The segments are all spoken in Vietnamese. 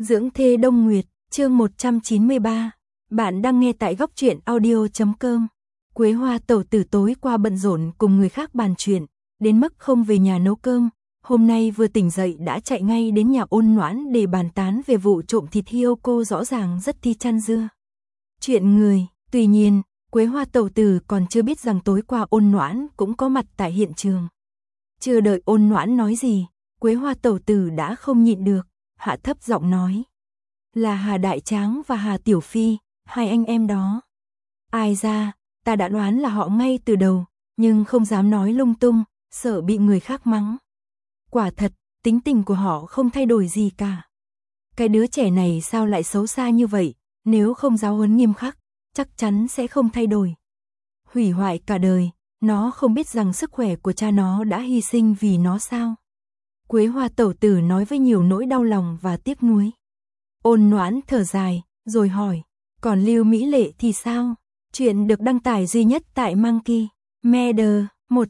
Dưỡng thê Đông Nguyệt, chương 193. Bạn đang nghe tại góc truyện audio.com. Quế Hoa tẩu tử tối qua bận rộn cùng người khác bàn chuyện, đến mức không về nhà nấu cơm. Hôm nay vừa tỉnh dậy đã chạy ngay đến nhà Ôn Noãn để bàn tán về vụ trộm thịt hươu. Cô rõ ràng rất thi chăn dưa chuyện người. Tuy nhiên, Quế Hoa tẩu tử còn chưa biết rằng tối qua Ôn Noãn cũng có mặt tại hiện trường. Chưa đợi Ôn Noãn nói gì, Quế Hoa tẩu tử đã không nhịn được, hạ thấp giọng nói: là Hà Đại Tráng và Hà Tiểu Phi, hai anh em đó. Ai ra, ta đã đoán là họ ngay từ đầu, nhưng không dám nói lung tung, sợ bị người khác mắng. Quả thật, tính tình của họ không thay đổi gì cả. Cái đứa trẻ này sao lại xấu xa như vậy, nếu không giáo huấn nghiêm khắc, chắc chắn sẽ không thay đổi. Hủy hoại cả đời, nó không biết rằng sức khỏe của cha nó đã hy sinh vì nó sao? Quế Hoa tẩu tử nói với nhiều nỗi đau lòng và tiếc nuối. Ôn Noãn thở dài, rồi hỏi: còn Lưu Mỹ Lệ thì sao? Chuyện được đăng tải duy nhất tại Monkey Media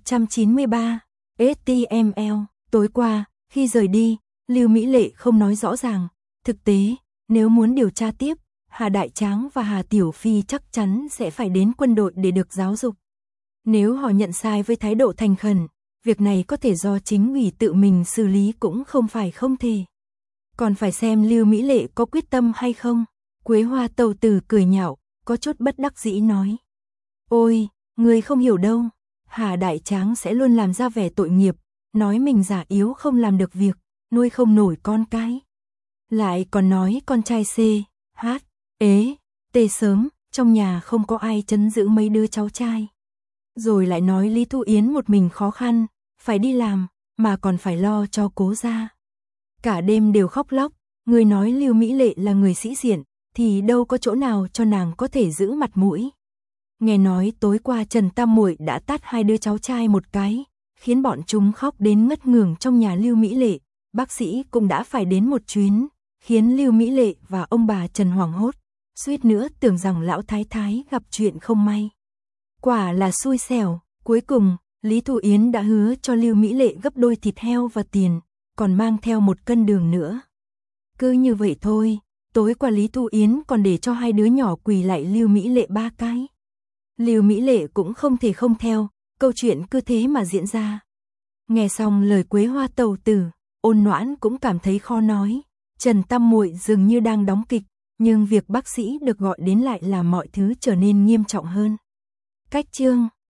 193 HTML. Tối qua, khi rời đi, Lưu Mỹ Lệ không nói rõ ràng. Thực tế, nếu muốn điều tra tiếp, Hà Đại Tráng và Hà Tiểu Phi chắc chắn sẽ phải đến quân đội để được giáo dục. Nếu họ nhận sai với thái độ thành khẩn, việc này có thể do chính ủy tự mình xử lý cũng không phải không thể. Còn phải xem Lưu Mỹ Lệ có quyết tâm hay không. Quế Hoa tẩu tử cười nhạo, có chút bất đắc dĩ nói: ôi, người không hiểu đâu. Hà Đại Tráng sẽ luôn làm ra vẻ tội nghiệp, nói mình già yếu không làm được việc, nuôi không nổi con cái. Lại còn nói con trai C, H, ế, T sớm, trong nhà không có ai trấn giữ mấy đứa cháu trai. Rồi lại nói Lý Thu Yến một mình khó khăn, phải đi làm, mà còn phải lo cho Cố gia. Cả đêm đều khóc lóc, người nói Lưu Mỹ Lệ là người sĩ diện, thì đâu có chỗ nào cho nàng có thể giữ mặt mũi. Nghe nói tối qua Trần Tam Muội đã tát hai đứa cháu trai một cái, khiến bọn chúng khóc đến ngất ngưởng trong nhà Lưu Mỹ Lệ. Bác sĩ cũng đã phải đến một chuyến, khiến Lưu Mỹ Lệ và ông bà Trần hoảng hốt, suýt nữa tưởng rằng lão thái thái gặp chuyện không may. Quả là xui xẻo. Cuối cùng, Lý Thu Yến đã hứa cho Lưu Mỹ Lệ gấp đôi thịt heo và tiền, còn mang theo 1 cân đường nữa. Cứ như vậy thôi, tối qua Lý Thu Yến còn để cho hai đứa nhỏ quỳ lại Lưu Mỹ Lệ 3 cái. Lưu Mỹ Lệ cũng không thể không theo, câu chuyện cứ thế mà diễn ra. Nghe xong lời Quế Hoa tẩu tử, Ôn Noãn cũng cảm thấy khó nói. Trần Tam Muội dường như đang đóng kịch, nhưng việc bác sĩ được gọi đến lại làm mọi thứ trở nên nghiêm trọng hơn. Cách chương